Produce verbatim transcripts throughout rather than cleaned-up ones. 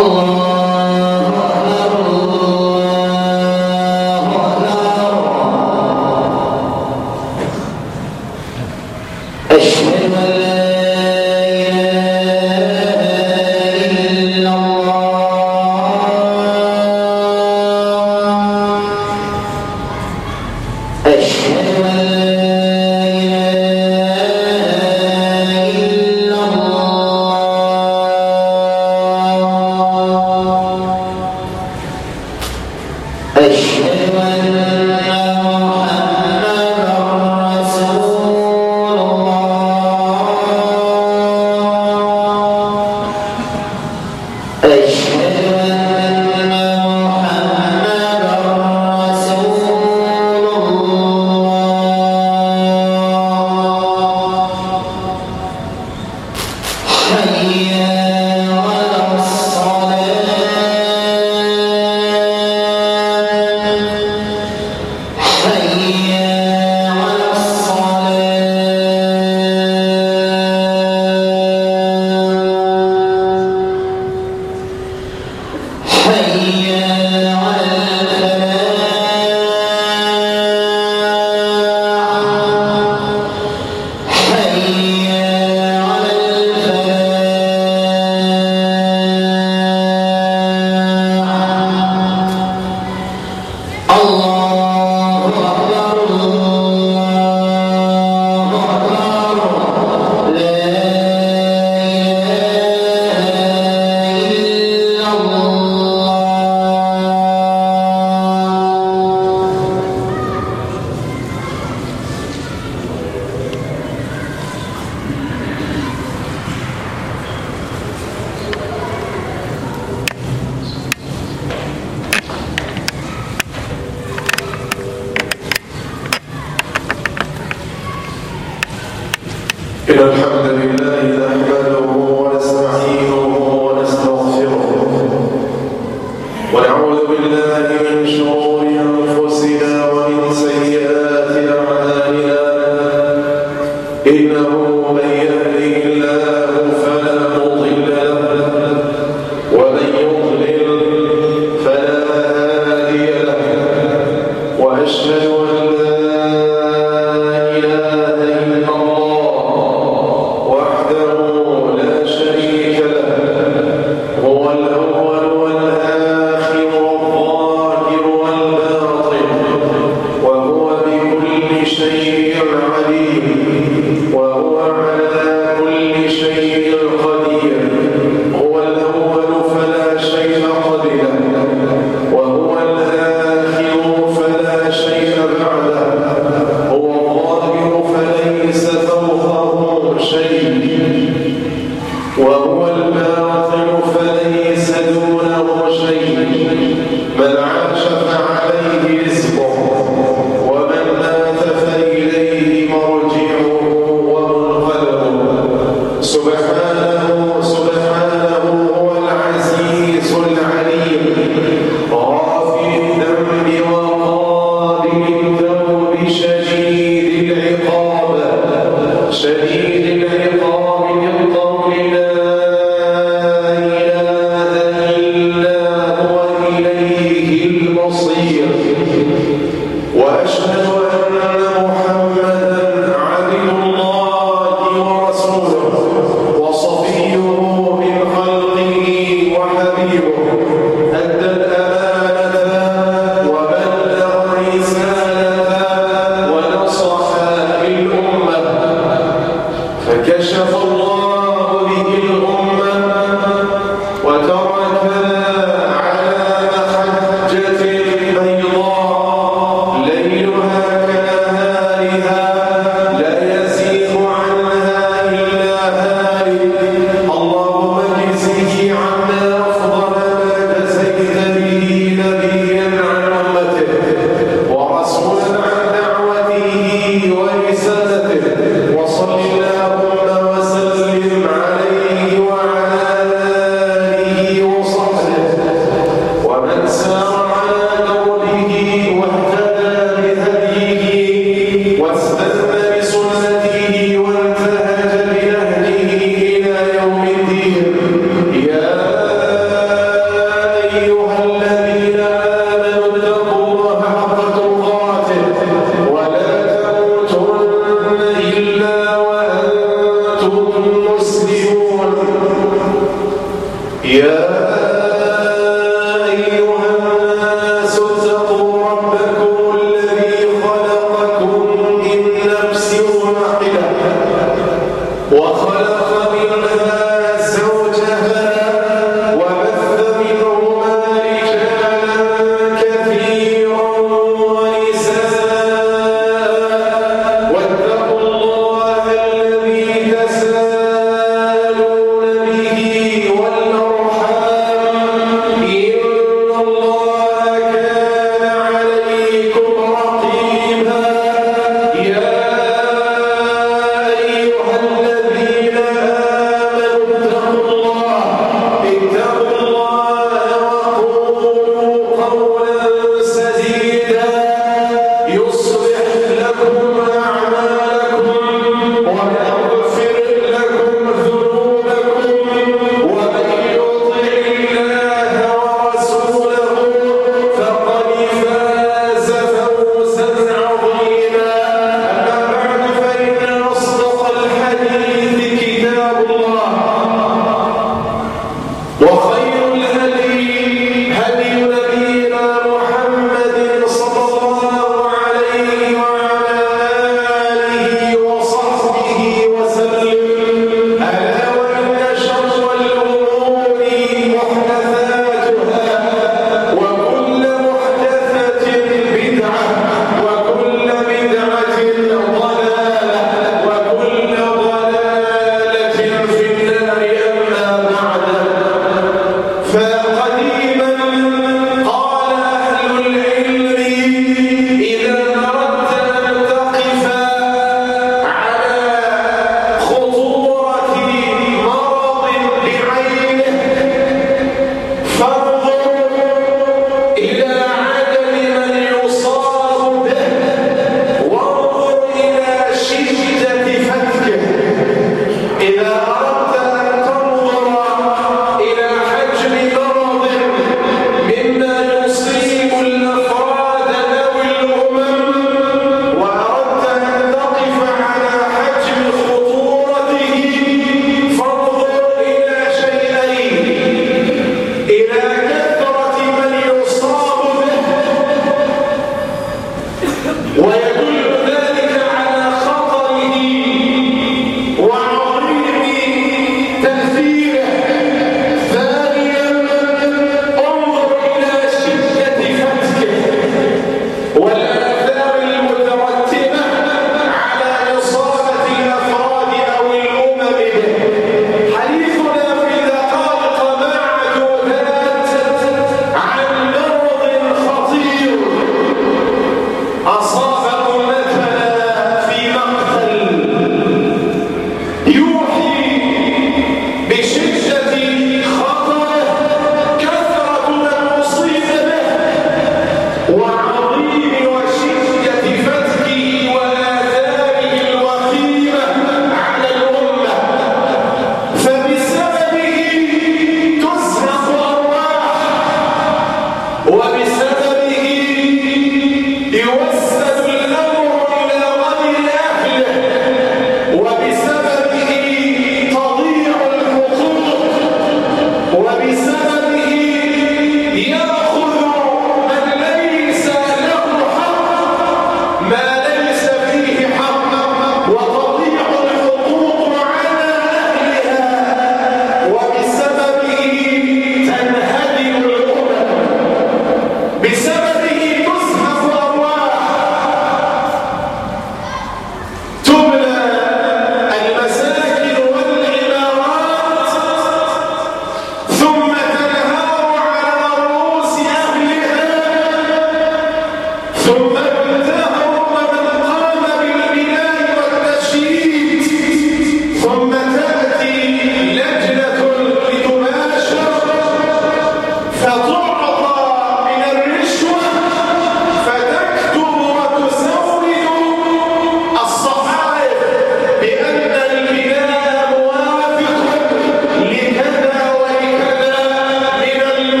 Yeah.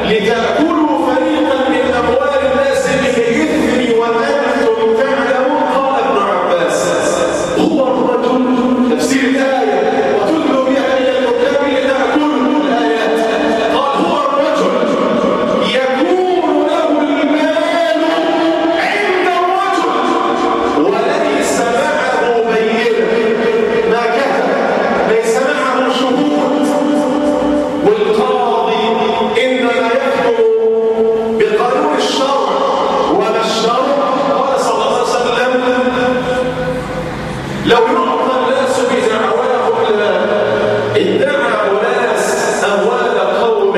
لتأكلوا فريقا من أموال الناس بالإثم وأنتم تعلمون. قال ابن عباس هو الرجل تفسير الآية وتدلوا بها إلى الحكام لتأكلوا الآيات. قال هو الرجل يكون له المال عند الرجل وليس معه بينة ما كتب، ليس معه شهود، والقاضي إنما يحكم بقانون الشرع ولا الشرع. قال صلى الله عليه وسلم لو يعطى الناس بدعواهم ادعى أناس أموال قوم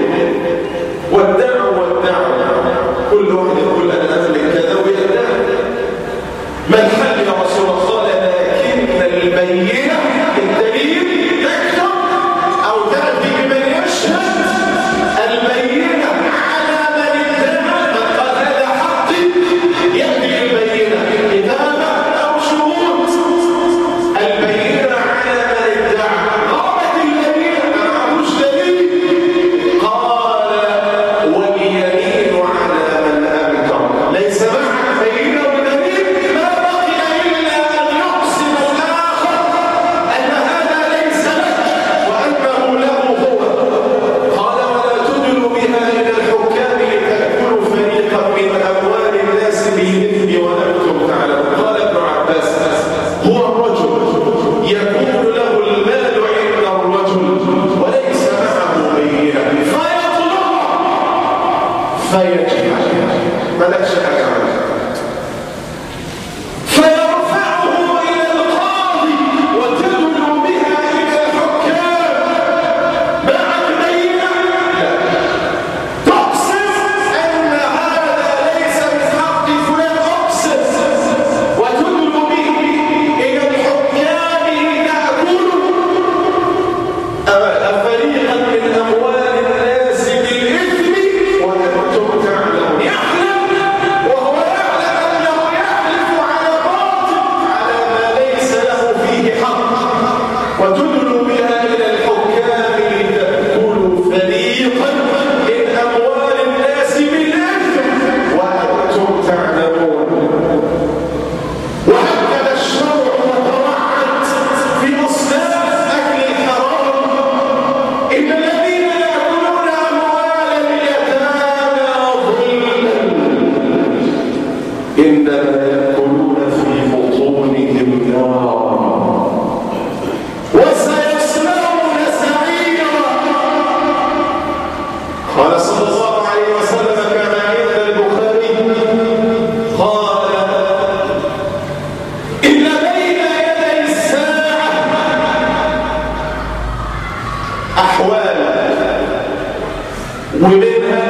وادعوا وادعوا كل واحد يقول أنا أملك كذا ويدعي. ما الحل يا رسول الله؟ قال لكن البينة الدليل تكتب أو تأتي بمن يشهد. البينة على من ادعى من قال هذا حقي يأتي بالبينة كتابة أو شهود. البينة على من ادعى. غابت اليمين ما معهوش دليل. قال واليمين على من أنكر. ليس معك بينة ودليل ما بقي إلا أن يقسم الآخر أن هذا ليس لك وأنه له هو. قال ولا تدلوا بها إلى الحكام لتأكلوا فريقا من أموال الناس بالإثم وأنتم تعلمون. قال ابن عباس هو الرجل يكون له المال عند الرجل وليس معه بينة فيطلبه فيجب ملكش حاجة عنه فيرفعه إلى القاضي وتدلو بها إلى الحكام مع البينة. تقسم أن هذا ليس من حق فلان، أقسم وتدلو به إلى الحكام لتأكلوا فريقا من أموال الناس بالإثم وأنتم تعلمون. يحلم وهو يعلم أنه يحلف على باطل على ما ليس له فيه حق. وتدلوا بها إلى الحكام لتأكلوا فريقا من أموال الناس بالإثم وأنتم تعلمون. وهكذا الشرع وتوعد في أصناف أكل الحرام. إن الذين يأكلون أموال اليتامى ظلما إنما يأكلون في بطونهم نارا وسيصلون سعيرا. قال صلى الله عليه وسلم كما عند البخاري قال إن بين يدي الساعة أحوال ومنها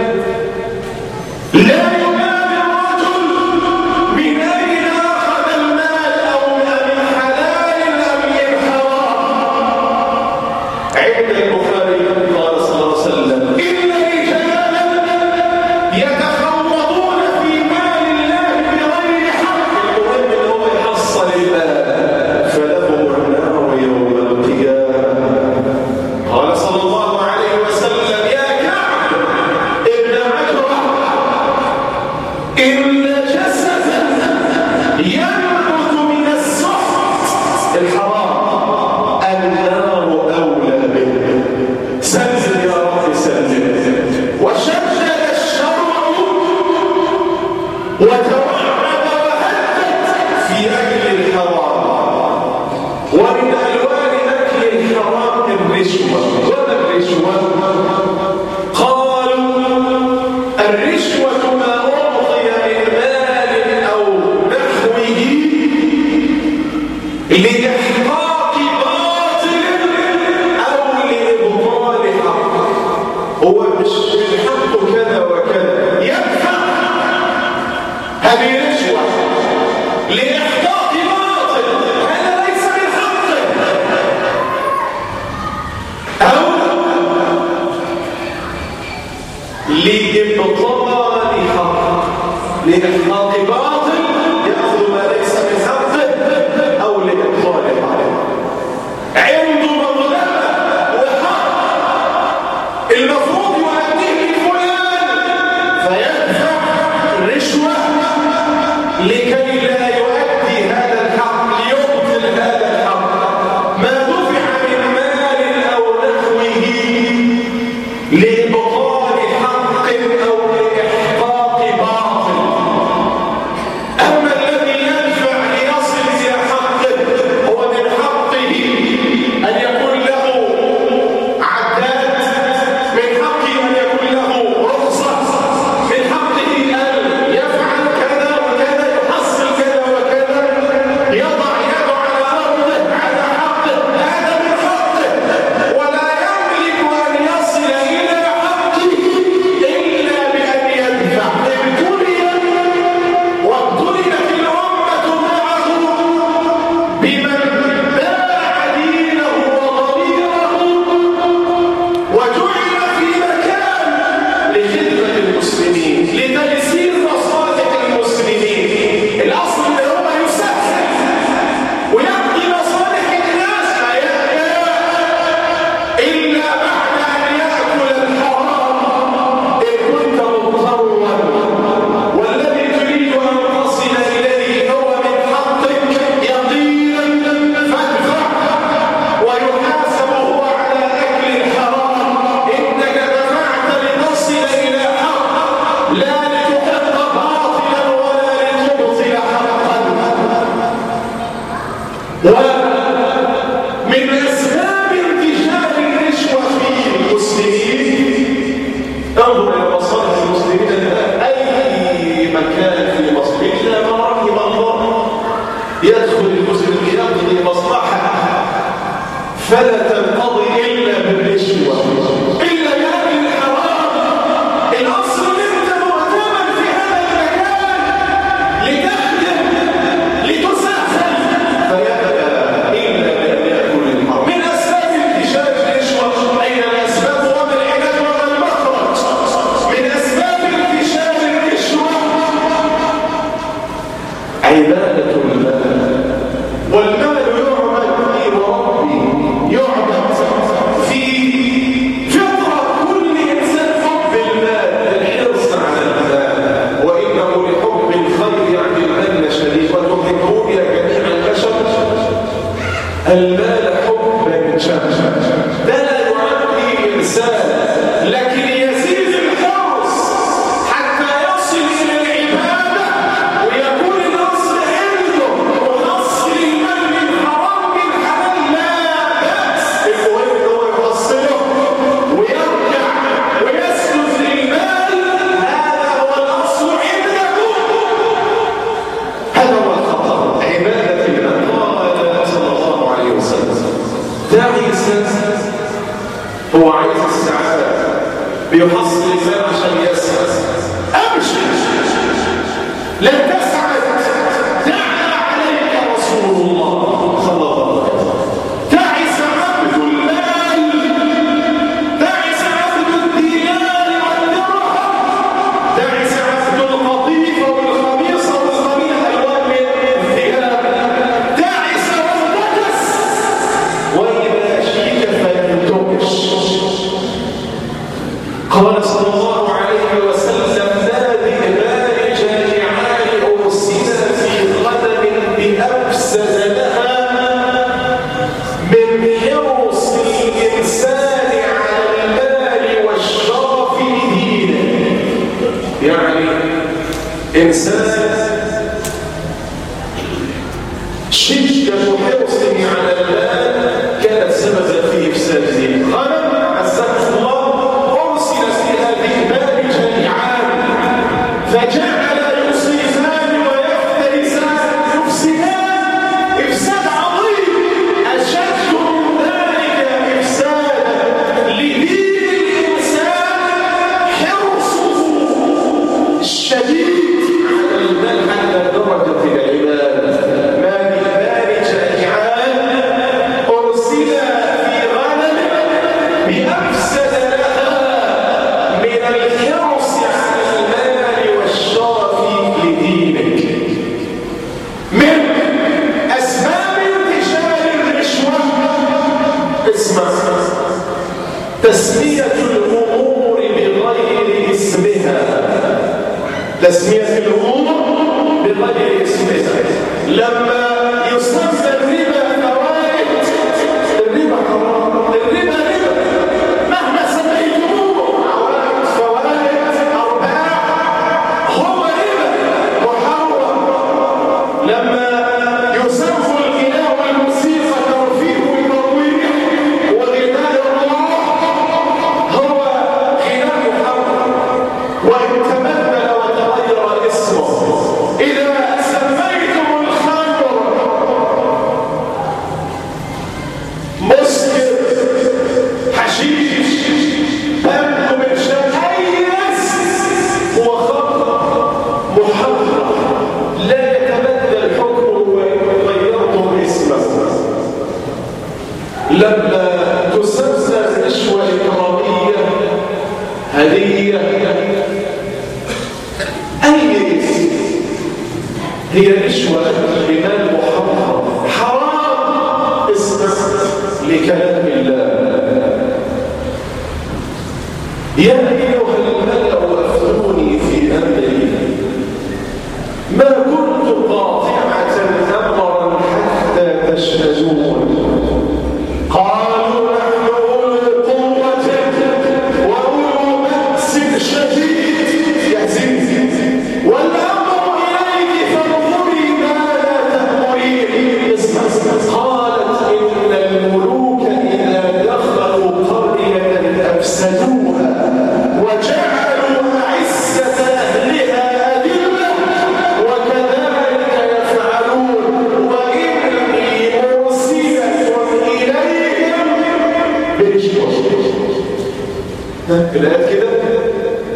لا يبالي الرجل من أين أخذ المال أو من حلال أم من حرام. عند البخاري قال صلى الله عليه وسلم إن رجالا يتخوضون في مال الله بغير حق. المهم إن هو يحصل المال فلهم النار يوم القيامة. قال صلى الله عليه وسلم يا كعب ابن عجرة إن جسدا ينبت من السحت الحرام النار أولى به. سلم يا رب سلم. وشدد الشرع وتوعد وهدد في أكل الحرام. ومن ألوان أكل الحرام الرشوة. وما الرشوة؟ قالوا الرشوة ما أعطي من مال أو نحوه لإحقاق باطل أو لإبطال حق. هو مش من حقه كذا وكذا يدفع هذه رشوة لإحقاق باطل هذا ليس من حقه أو لإبطال حق لإحقاق باطل يأخذ ما ليس من حقه أو لإبطال حق. عنده مظلمة وحق المفروض يؤديه على مصالح المسلمين الآن أي مكان في مصر إلا ما رحم الله يدخل المسلم يقضي مصلحة فلا تنقضي إلا بالرشوة إلا بهذه الحرام. الأصل أنت مؤتمن في هذا المكان لتخدم لتسهل فيأبى إلا بأن يأكل الحرام. من أسباب انتشار الرشوة أين الأسباب وما العلاج وما المخرج؟ من أسباب انتشار الرشوة عبادة المال، والمال يعبد في ربي يعبد في فطرة كل إنسان حب المال الحرص على المال وإنه لحب الخير يعني المال شديد وتحبون يا جميع البشر المال حبا جما ده لا يعطي إنسان لكن يزيد الحرص حتى يصل إلى العبادة ويكون النصر عنده ونصر المال من حرام من حلال لا بأس. المهم إن هو يحصله ويرجع ويسلف المال هذا هو الأصل عنده. هذا هو الخطر عبادة المال. قال صلى الله عليه وسلم تعيس هو عايز السعادة بيحصل المال عشان يسعد. أمشي لن تسعد دعا عليك رسول الله صلى الله عليه وسلم. تعس عبد المال تعس عبد الدينار والدرهم تعس عبد القطيفة والخميصة والخميل ألوان من الثياب تعس وانتكس وإذا شيك فلتكش. قال صلى الله عليه وسلم نادي بارج النعال أرسل في غنم بأفسد لها من حرص الإنسان على المال والشرف لدينه. يعني إنسان شدة حرصه على المال كانت سببا في إفساد دينه. غنم أسس الله أرسل فيها ببارج النعال فجعل يصيبان ويفترسان يفسدان إفساد عظيم أشد من ذلك إفسادا لدين الإنسان حرصه الشديد على المال حتى درجة العبادة. ما من بارج النعال أرسل في غنم بأفسد لها من الحرص على المال والشرف لدينك. من أسباب انتشار الرشوة اسمع تسمية الأمور بغير اسمها. تسمية الأمور بغير اسمها. لما يسمى الربا فوائد الربا حرام الربا ربا مهما سميتموه عوائد فوائد أرباح هو ربا محرم. لما يسمى الغناء والموسيقى ترفيه وترويح وغناء الروح هو غناء محرم وإن تبدل وتغير اسمه. إذا سميتم الخمر مسكر حشيش أنتم من شان أي اسم هو خمر محرم لا يتبدل حكمه وإن غيرتم اسمه. لما تسمى الرشوة إكرامية هدية أي اسم هي رشوة بمال محرم حرام. اسمع لكلام الله يا أيها الملأ أفتوني في أمري ما كنت قاطعة أمرا حتى تشهدون. قالوا نحن أولو قوة وأولو بأس شديد يهزم والأمر إليك فانظري ماذا تأمرين. قالت إن الملوك إذا دخلوا قرية أفسدوها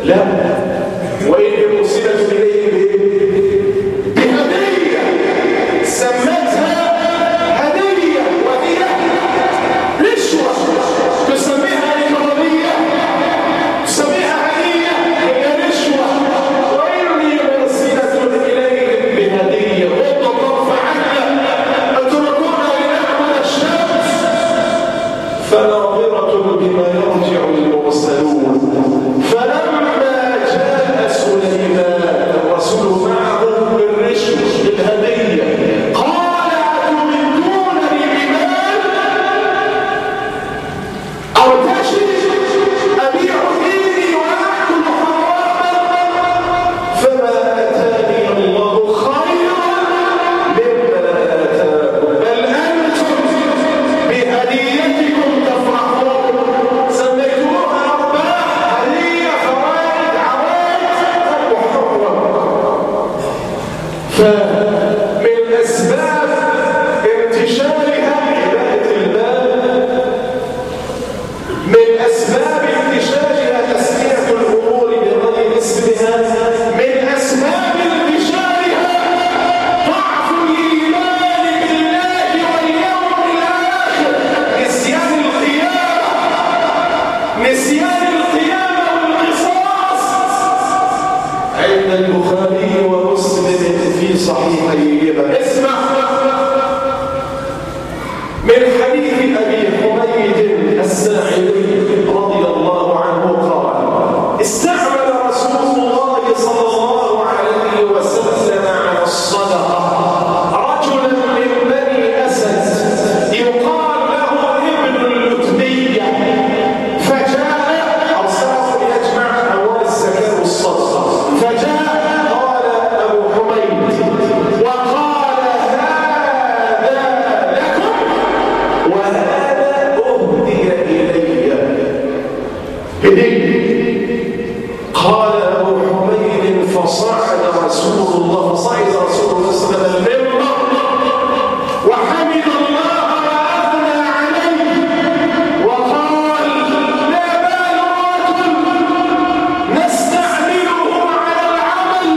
لا، وإن أرسلت إليهم بهدية سمتها هدية وهي رشوة، تسميها إكرامية، تسميها هدية، هي رشوة. وإني أرسلت إليهم بهدية غض الطرف عنها أتركونا لنعبد الشمس فناظرة بما يرجع المرسلون. فلما جاء سليمان الرسول معه بالرشوة بالهدية قال أتمدونني بمال أرتشي أبيع ديني وأأكل حراما فما آتاني الله خيرا مما آتاكم بل أنتم بهديتكم تفرحون. سميتموها أرباح، هدية، فوائد، عوائد، محرم. فمن أسباب انتشارها عبادة المال، من أسباب انتشارها تسمية الأمور بغير اسمها، من أسباب انتشارها ضعف الإيمان بالله واليوم الآخر، نسيان القيامة، نسيان القيامة والقصاص. عند البخاري ومسلم في صحيحيهما اسمع من حديث أبي حميد الساعدي رضي الله عنه قال استعمل رسول الله صلى الله عليه وسلم على الصدقة رجلا من بني أسد يقال له ابن اللتبية، فجاء أرسله يجمع أموال الزكاة والصدقة، فجاء قال أبو حميد وقال هذا لكم وهذا أهدي إلي هدي. قال أبو حميد فصعد رسول الله فصعد رسول الله صلى الله عليه وسلم المنبر وحمد الله وأثنى عليه وقال لا بال رجل نستعمله على العمل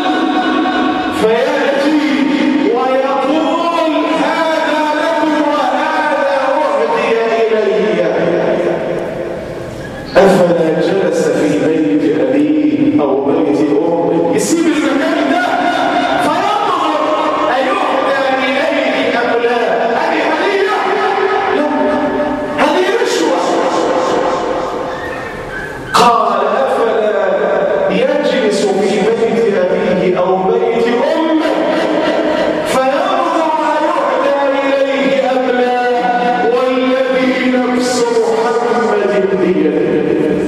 فيأتي ويقول هذا لكم وهذا أهدي إلي، أفلا جلس في بيت أبيه أو بيت أمه يسيب المكان ده فينظر أيهدى إليه أم لا؟ هذه هدية؟ لا، هذه رشوة. قال أفلا يجلس في بيت أبيه أو بيت أمه فينظر أيهدى إليه أم لا؟ والذي نفس محمد بيده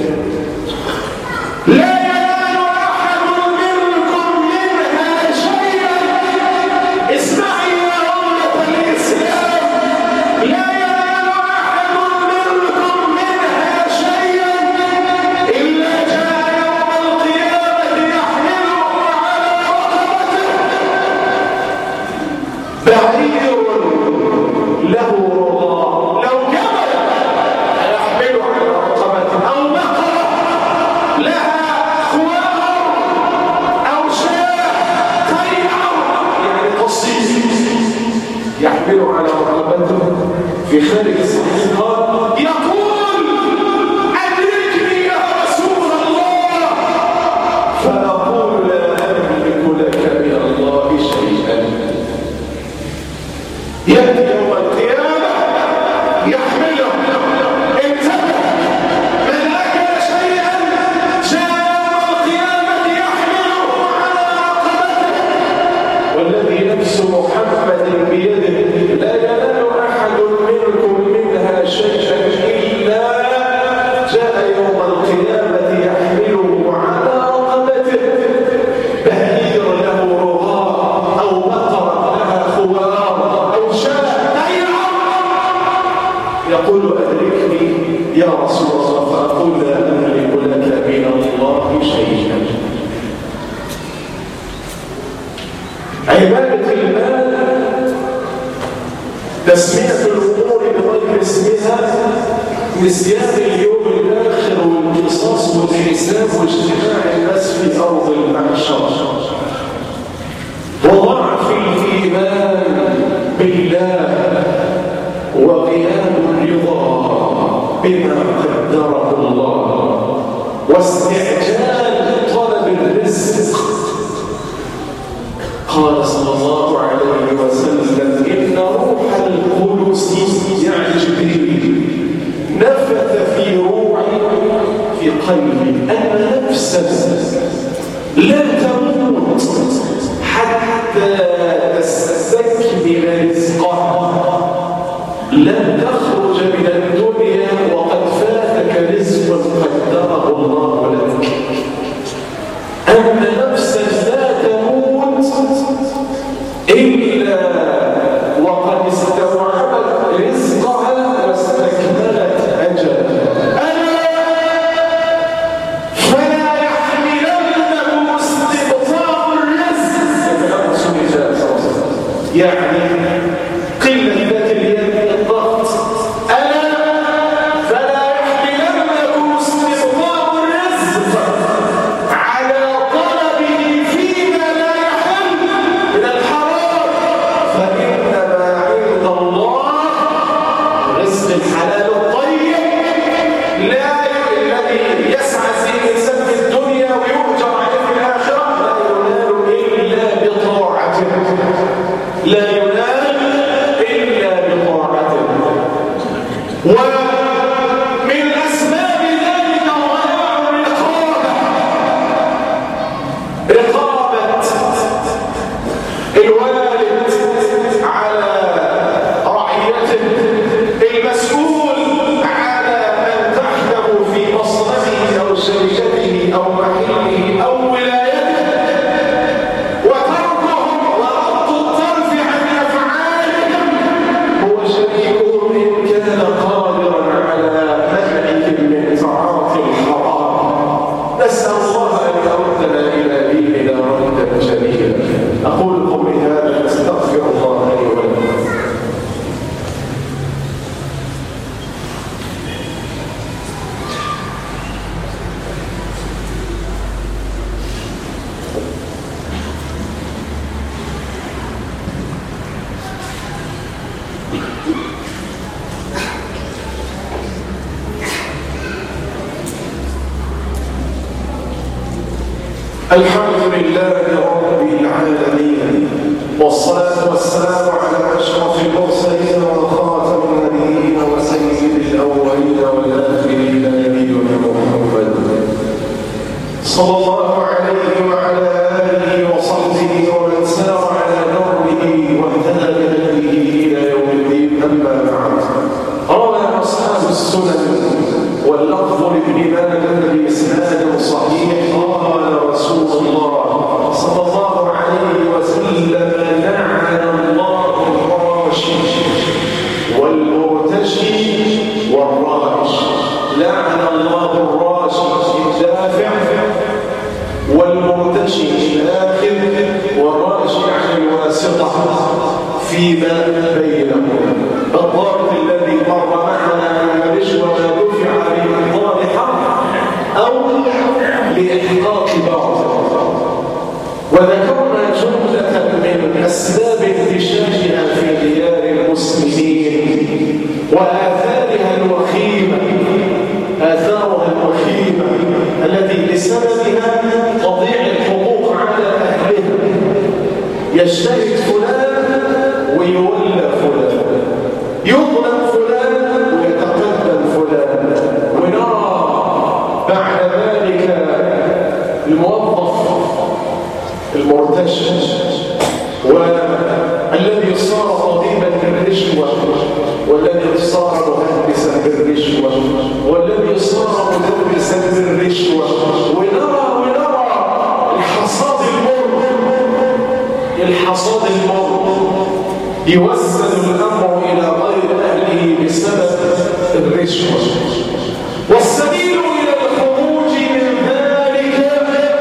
لا ينال أحد منكم منها شيئا. اسمعي يا أمة الإسلام، لا ينال أحد منكم منها شيئا إلا جاء يوم القيامة يحمله على رقبته بعير له رضاء، لو جبل يحمله على رقبته، أو بقرة لها خوار أو شاة تيعر يعني قصيص يحمله على رقبته. في خارج الصحيح قال يقول أدركني يا رسول الله فأقول لا أملك لك من الله شيئا. يأتي يوم القيامة يحمله، انتبه، من أكل شيئا جاء يوم القيامة يحمله على رقبته والذي نفس محمد بيده لا ينال أحد منكم منها شيئا إلا جاء يوم القيامة يحمله على رقبته بعير له رغاء أو بقرة لها خوار أو شاة تيعر. يقول أدركني يا رسول الله فأقول لا أملك لك من الله شيئا. عبادة المال تسمية الأمور بغير اسمها، نسيان اليوم الآخر والقصاص والحساب واجتماع الناس في أرض المحشر وضعف الإيمان بالله وغياب الرضا بما قدره الله واستعجال طلب الرزق. قال صلى الله عليه وسلم إن روح القدس يعني جبريل نفث في روحي في قلبي أن نفسا لا تموت حتى تستكمل رزقها، لن تخرج من الدنيا وقد فاتك رزق قدره الله لك. أن نفسا لا تموت إلا وقد استوعبت رزقها واستكملت أجلها. فلا يحملنكم استبطاء الرزق يعني قلة ذات اليد الضغط. ألا فلا يحملنكم استبطاء الرزق على طلبه فيما لا يحل من الحرام، فإنما عند الله رزق الحلال الطيب لا الذي يسعى فيه الإنسان في الدنيا ويؤجر عليه في الآخرة لا ينال إلا بطاعته، لا ينال إلا بطاعته. ومن أسباب ذلك ضياع الرقابة، رقابة الوالد على رعيته، المسؤول على من تحته في مصنعه أو شركته أو محله أو ولايته، وتركهم وغض الطرف عن أفعالهم هو شريكهم إن كان قادرا على منعهم من تعاطي الحرام. نسأل الله أن يردنا إلى ديننا ردا جميلا. أقول قولي هذا أستغفر الله لي ولكم. الحمد لله رب العالمين، والصلاة والسلام على أشرف المرسلين وخاتم النبيين وسيد الأولين والآخرين نبينا محمد صلى الله عليه وعلى آله وصحبه ومن سار على نهجه واهتدى بهديه إلى يوم الدين. أما بعد، روى أصحاب السنن واللفظ لابن ماجه بإسناد صحيح قال رسول الله صلى الله عليه وسلم لعن الله الراشي والمرتشي والرائش. لعن الله الراشي الدافع والمرتشي الآخر والرائش يعني الواسطة فيما بينهم. الضابط الذي مر معنا أن الرشوة ما دفع بمقدار حق أو لإحقاق باطل. وذكرنا جملة من أسباب انتشارها في ديار المسلمين وآثارها الوخيمة، آثارها الوخيمة التي بسببها تضيع الحقوق على أهلها. يجتهد فلان ويولى فلان، يظلم فلان ويتقدم فلان، ونرى بعد ذلك الموظف المرتشي والذي صار طبيبا بالرشوة والذي صار مهندسا بالرشوة والذي صار مدرسا بالرشوة، ونرى ونرى الحصاد المر الحصاد المر يوسل الأمر إلى غير أهله بسبب الرشوة. والسبيل إلى الخروج من ذلك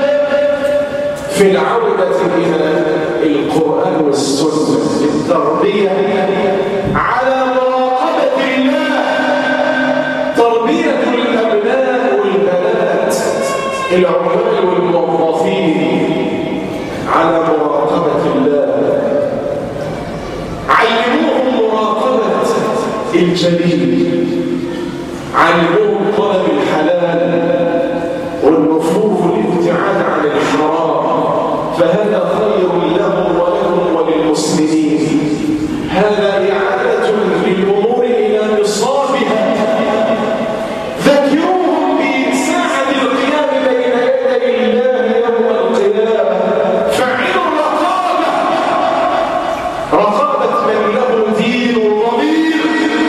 في العودة إلى القرآن والسنة، التربية على مراقبة الله، تربية الأبناء والبنات العمال والموظفين على مراقبة الله، علموهم مراقبة الجليل، علموهم طلب الحلال والنفوذ والابتعاد عن الحرام، فهذا خير لهم ولهم وللمسلمين. هذا إعادة للأمور إلى نصابها. ذكروهم بساعة القيام بين يدي الله يوم القيامة. فعلوا الرقابة، رقابة من له دين ضمير.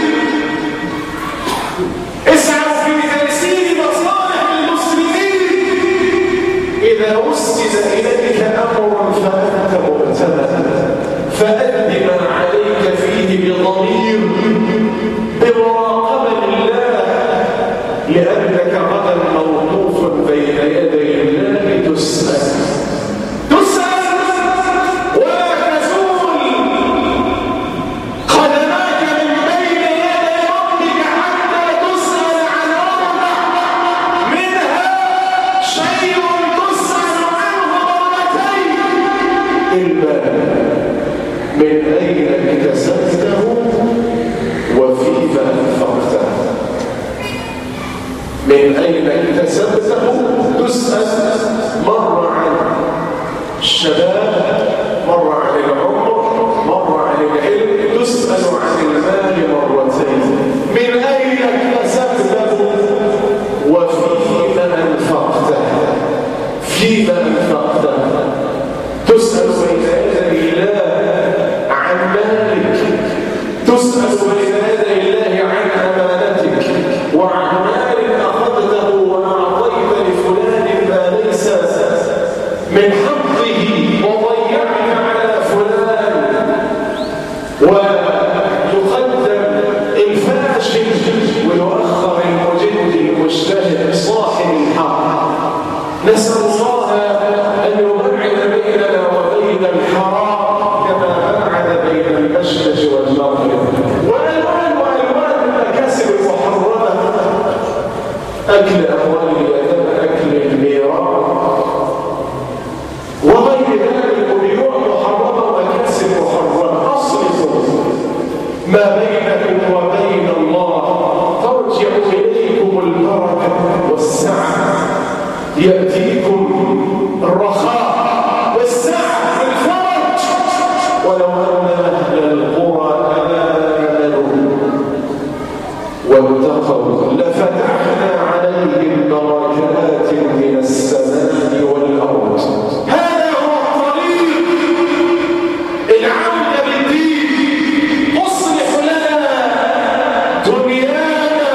اسعوا في تيسير مصالح المسلمين. إذا وسد إليك أمر فأنت مؤتمن، فأد ما عليك فيه بضمير، بمراقبة الله، لأنك غدا موقوف بين يدي الله تسأل تسأل ولا تزول قدماك من بين يدي ربك حتى تسأل عن أربع، منها شيء تسأل عنه مرتين: المال، من أين اكتسبته وفيما أنفقته. من أين اكتسبته تسأل، مرة عن الشباب، مرة عن العمر، مرة عن العلم، تسأل عن المال مرتين: من أين اكتسبته وفيما أنفقته. فيما أنفقته تسأل بين يدي الله عن مالك، تسأل بين يدي الله عن أمانتك وعن مال أخذته وأعطيت لفلان ما ليس من حقه وضيعت على فلان، ويقدم الفاشل ويؤخر المجد المجتهد صاحب الحق. نسأل الله أن يبعد بيننا وبين الحرام كما بعد بين المشرق والمغرب. وألوان وألوان المكاسب المحرمة: أكل أموال اليتامى، أكل الميراث، وغير ذلك، بيوع محرمة ومكاسب محرمة. أصرفوا ما بينكم وبين الله ترجع إليكم البركة والسعة، يأتيكم الرخاء والسعة والفرج. ولو أن أهل القرى آمنوا واتقوا لفتحنا عليهم بركات من السماء والأرض. هذا هو الطريق العودة بالدين. تصلح لنا دنيانا،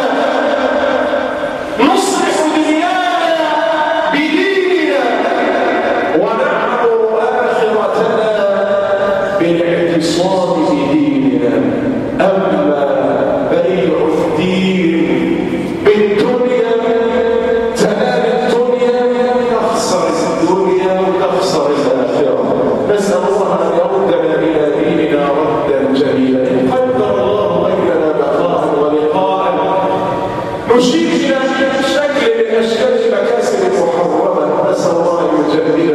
نصلح دنيانا بديننا، ونعمر آخرتنا بالاعتصام بديننا. أما بيع الدين بالدنيا تنال الدنيا، تخسر الدنيا وتخسر الآخرة. نسأل الله أن يردنا إلى ديننا ردا جميلا. قدر الله بيننا بقاء ولقاء نشيد إلى شكل من أشكال المكاسب المحرمة. نسأل الله أن يجملنا